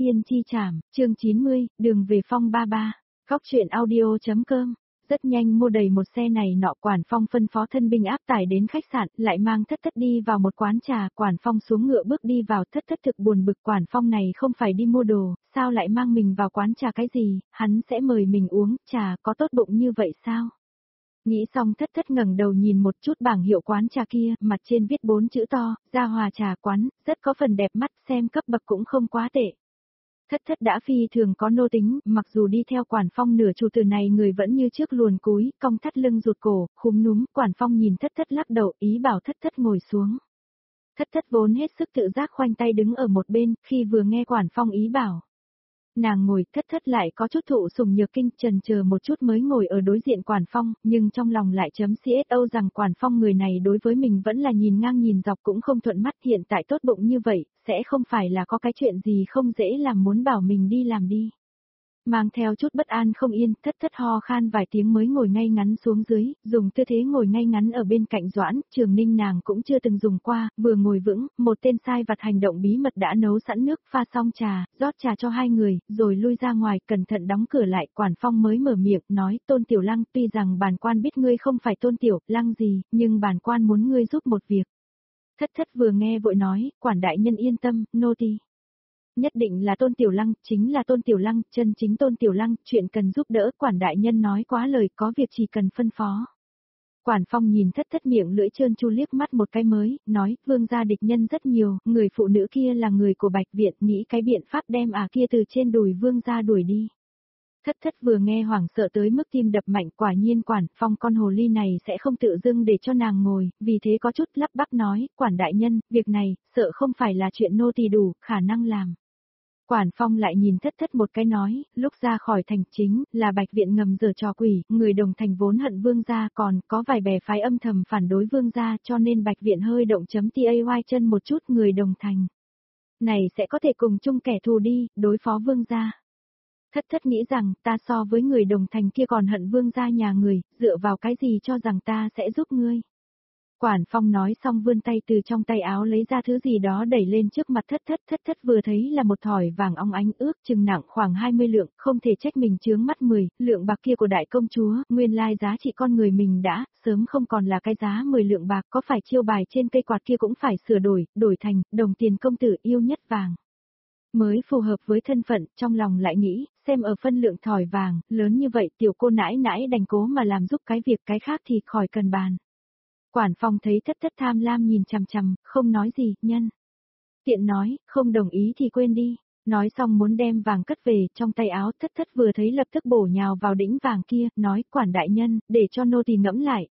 Tiên chi trảm, chương 90, đường về phong 33, góc truyện audio.com. Rất nhanh mua đầy một xe này nọ, Quản Phong phân phó thân binh áp tải đến khách sạn, lại mang Thất Thất đi vào một quán trà. Quản Phong xuống ngựa bước đi vào, Thất Thất thực buồn bực, Quản Phong này không phải đi mua đồ, sao lại mang mình vào quán trà cái gì, hắn sẽ mời mình uống trà, có tốt bụng như vậy sao? Nghĩ xong Thất Thất ngẩng đầu nhìn một chút bảng hiệu quán trà kia, mặt trên viết 4 chữ to, Gia Hòa trà quán, rất có phần đẹp mắt, xem cấp bậc cũng không quá tệ. Thất Thất đã phi thường có nô tính, mặc dù đi theo Quản Phong nửa chủ tử này người vẫn như trước luồn cúi, cong thắt lưng rụt cổ, khúm núm, Quản Phong nhìn Thất Thất lắc đầu, ý bảo Thất Thất ngồi xuống. Thất Thất vốn hết sức tự giác khoanh tay đứng ở một bên, khi vừa nghe Quản Phong ý bảo nàng ngồi, Thất Thất lại có chút thụ sủng nhược kinh, chần chờ một chút mới ngồi ở đối diện Quản Phong, nhưng trong lòng lại chấm CSO rằng Quản Phong người này đối với mình vẫn là nhìn ngang nhìn dọc cũng không thuận mắt, hiện tại tốt bụng như vậy, sẽ không phải là có cái chuyện gì không dễ làm muốn bảo mình đi làm đi. Mang theo chút bất an không yên, Thất Thất ho khan vài tiếng mới ngồi ngay ngắn xuống dưới, dùng tư thế ngồi ngay ngắn ở bên cạnh Doãn Trường Ninh, nàng cũng chưa từng dùng qua, vừa ngồi vững, một tên sai vặt hành động bí mật đã nấu sẵn nước, pha xong trà, rót trà cho hai người, rồi lui ra ngoài, cẩn thận đóng cửa lại. Quản Phong mới mở miệng, nói, Tôn Tiểu Lăng, tuy rằng bản quan biết ngươi không phải Tôn Tiểu Lăng gì, nhưng bản quan muốn ngươi giúp một việc. Thất Thất vừa nghe vội nói, Quản đại nhân yên tâm, nô tỳ nhất định là Tôn Tiểu Lăng, chính là Tôn Tiểu Lăng, chân chính Tôn Tiểu Lăng, chuyện cần giúp đỡ, Quản đại nhân nói quá lời, có việc chỉ cần phân phó. Quản Phong nhìn Thất Thất miệng lưỡi trơn tru liếc mắt một cái mới, nói, vương gia địch nhân rất nhiều, người phụ nữ kia là người của Bạch Viện, nghĩ cái biện pháp đem kia từ trên đùi vương gia đuổi đi. Thất Thất vừa nghe hoảng sợ tới mức tim đập mạnh, quả nhiên Quản Phong con hồ ly này sẽ không tự dưng để cho nàng ngồi, vì thế có chút lắp bắp nói, Quản đại nhân, việc này, sợ không phải là chuyện nô tỳ đủ khả năng làm. Quản Phong lại nhìn Thất Thất một cái nói, lúc ra khỏi thành chính là Bạch Viện ngầm giở trò quỷ, người đồng thành vốn hận vương gia, còn có vài bè phái âm thầm phản đối vương gia, cho nên Bạch Viện hơi động chấm tay chân một chút, người đồng thành này sẽ có thể cùng chung kẻ thù đi, đối phó vương gia. Thất Thất nghĩ rằng, ta so với người đồng thành kia còn hận vương gia nhà người, dựa vào cái gì cho rằng ta sẽ giúp ngươi. Quản Phong nói xong vươn tay từ trong tay áo lấy ra thứ gì đó đẩy lên trước mặt Thất Thất. Thất Thất vừa thấy là một thỏi vàng óng ánh, ước chừng nặng khoảng 20 lượng, không thể trách mình chướng mắt 10 lượng bạc kia của đại công chúa, nguyên lai giá trị con người mình đã sớm không còn là cái giá 10 lượng bạc, có phải chiêu bài trên cây quạt kia cũng phải sửa đổi thành đồng tiền công tử yêu nhất vàng mới phù hợp với thân phận. Trong lòng lại nghĩ, xem ở phân lượng thỏi vàng lớn như vậy, tiểu cô nãi nãi đành cố mà làm giúp cái việc, cái khác thì khỏi cần bàn. Quản Phong thấy Thất Thất tham lam nhìn chằm chằm, không nói gì, nhân tiện nói, không đồng ý thì quên đi. Nói xong muốn đem vàng cất về, trong tay áo Thất Thất vừa thấy lập tức bổ nhào vào đĩnh vàng kia, nói, Quản đại nhân, để cho nô tỳ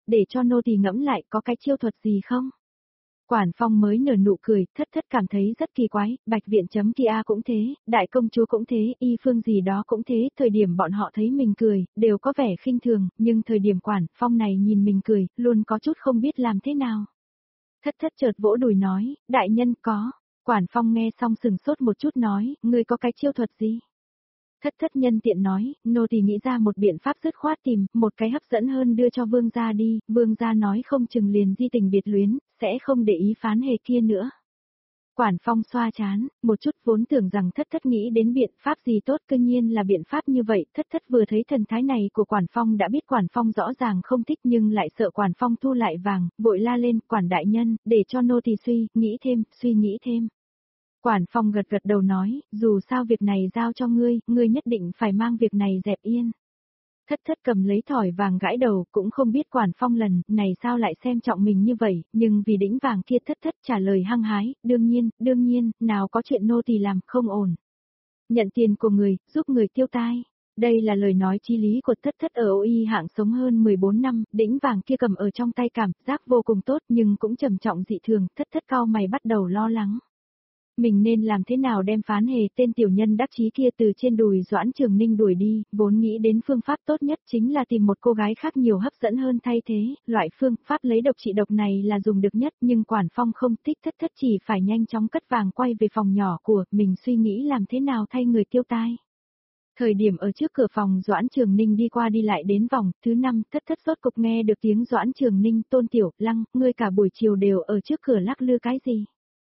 ngẫm lại, có cái chiêu thuật gì không? Quản Phong mới nở nụ cười, Thất Thất cảm thấy rất kỳ quái, Bạch Viện chấm kia cũng thế, đại công chúa cũng thế, y phương gì đó cũng thế, thời điểm bọn họ thấy mình cười, đều có vẻ khinh thường, nhưng thời điểm Quản Phong này nhìn mình cười, luôn có chút không biết làm thế nào. Thất Thất chợt vỗ đùi nói, đại nhân có. Quản Phong nghe xong sừng sốt một chút nói, ngươi có cái chiêu thuật gì? Thất Thất nhân tiện nói, nô tỳ nghĩ ra một biện pháp dứt khoát, tìm một cái hấp dẫn hơn đưa cho vương gia đi, vương gia nói không chừng liền di tình biệt luyến, sẽ không để ý phán hề kia nữa. Quản Phong xoa chán, một chút, vốn tưởng rằng Thất Thất nghĩ đến biện pháp gì tốt, cơ nhiên là biện pháp như vậy. Thất Thất vừa thấy thần thái này của Quản Phong đã biết Quản Phong rõ ràng không thích, nhưng lại sợ Quản Phong thu lại vàng, vội la lên, Quản đại nhân, để cho nô tỳ suy nghĩ thêm. Quản Phong gật gật đầu nói, dù sao việc này giao cho ngươi, ngươi nhất định phải mang việc này dẹp yên. Thất Thất cầm lấy thỏi vàng gãi đầu, cũng không biết Quản Phong lần này sao lại xem trọng mình như vậy, nhưng vì đĩnh vàng kia Thất Thất trả lời hăng hái, đương nhiên, nào có chuyện nô tỳ làm không ổn. Nhận tiền của người, giúp người tiêu tai. Đây là lời nói chí lý của Thất Thất ở OI hạng sống hơn 14 năm, đĩnh vàng kia cầm ở trong tay cảm giác vô cùng tốt nhưng cũng trầm trọng dị thường, Thất Thất cau mày bắt đầu lo lắng. Mình nên làm thế nào đem phán hề tên tiểu nhân đắc chí kia từ trên đùi Doãn Trường Ninh đuổi đi, vốn nghĩ đến phương pháp tốt nhất chính là tìm một cô gái khác nhiều hấp dẫn hơn thay thế, loại phương pháp lấy độc trị độc này là dùng được nhất, nhưng Quản Phong không thích. Thất Thất chỉ phải nhanh chóng cất vàng quay về phòng nhỏ của mình, suy nghĩ làm thế nào thay người tiêu tai. Thời điểm ở trước cửa phòng Doãn Trường Ninh đi qua đi lại đến vòng thứ 5, Thất Thất rốt cục nghe được tiếng Doãn Trường Ninh, Tôn Tiểu Lăng, ngươi cả buổi chiều đều ở trước cửa lắc lư cái gì?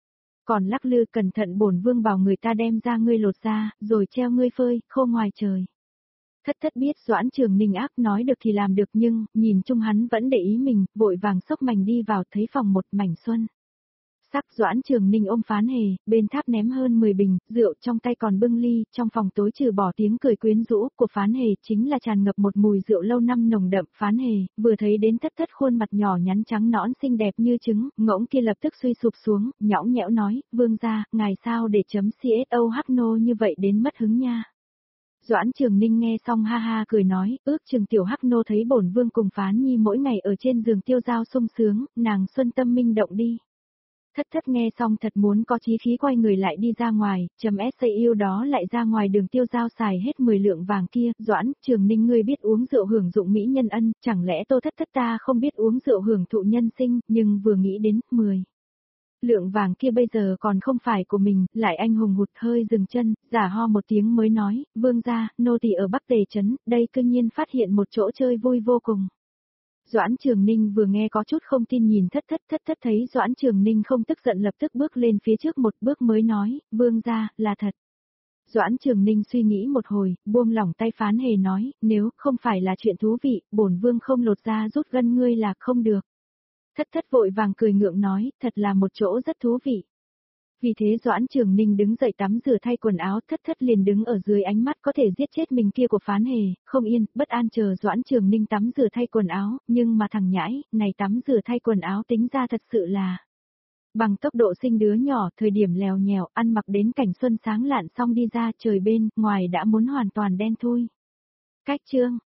Còn lắc lư cẩn thận bổn vương bảo người ta đem ra ngươi lột ra, rồi treo ngươi phơi, khô ngoài trời. Thất thất biết Doãn Trường Ninh ác nói được thì làm được nhưng, nhìn chung hắn vẫn để ý mình, vội vàng xốc mảnh đi vào thấy phòng một mảnh xuân. Sắc Doãn Trường Ninh ôm Phán Hề, bên tháp ném hơn 10 bình, rượu trong tay còn bưng ly, trong phòng tối trừ bỏ tiếng cười quyến rũ của Phán Hề chính là tràn ngập một mùi rượu lâu năm nồng đậm. Phán Hề, vừa thấy đến thất thất khuôn mặt nhỏ nhắn trắng nõn xinh đẹp như trứng, ngỗng kia lập tức suy sụp xuống, nhõng nhẽo nói, vương gia, ngài sao để chấm CSO hắc nô như vậy đến mất hứng nha. Doãn Trường Ninh nghe xong ha ha cười nói, ước chừng tiểu hắc nô thấy bổn vương cùng Phán Nhi mỗi ngày ở trên giường tiêu dao sung sướng, nàng xuân tâm minh động đi. Thất thất nghe xong thật muốn có chí khí quay người lại đi ra ngoài, chấm SAU đó lại ra ngoài đường tiêu giao xài hết 10 lượng vàng kia, Doãn, Trường Ninh ngươi biết uống rượu hưởng dụng mỹ nhân ân, chẳng lẽ tô thất thất ta không biết uống rượu hưởng thụ nhân sinh, nhưng vừa nghĩ đến, 10 lượng vàng kia bây giờ còn không phải của mình, lại anh hùng hụt hơi dừng chân, giả ho một tiếng mới nói, vương gia, nô tỳ ở Bắc Tề Trấn, đây cư nhiên phát hiện một chỗ chơi vui vô cùng. Doãn Trường Ninh vừa nghe có chút không tin nhìn thất thất thấy Doãn Trường Ninh không tức giận lập tức bước lên phía trước một bước mới nói, vương gia, là thật. Doãn Trường Ninh suy nghĩ một hồi, buông lỏng tay Phán Hề nói, nếu không phải là chuyện thú vị, bổn vương không lột ra rút gân ngươi là không được. Thất thất vội vàng cười ngượng nói, thật là một chỗ rất thú vị. Vì thế Doãn Trường Ninh đứng dậy tắm rửa thay quần áo, thất thất liền đứng ở dưới ánh mắt có thể giết chết mình kia của Phán Hề, không yên, bất an chờ Doãn Trường Ninh tắm rửa thay quần áo, nhưng mà thằng nhãi, này tắm rửa thay quần áo tính ra thật sự là bằng tốc độ sinh đứa nhỏ, thời điểm lèo nhèo, ăn mặc đến cảnh xuân sáng lạn xong đi ra trời bên, ngoài đã muốn hoàn toàn đen thui. Cách chương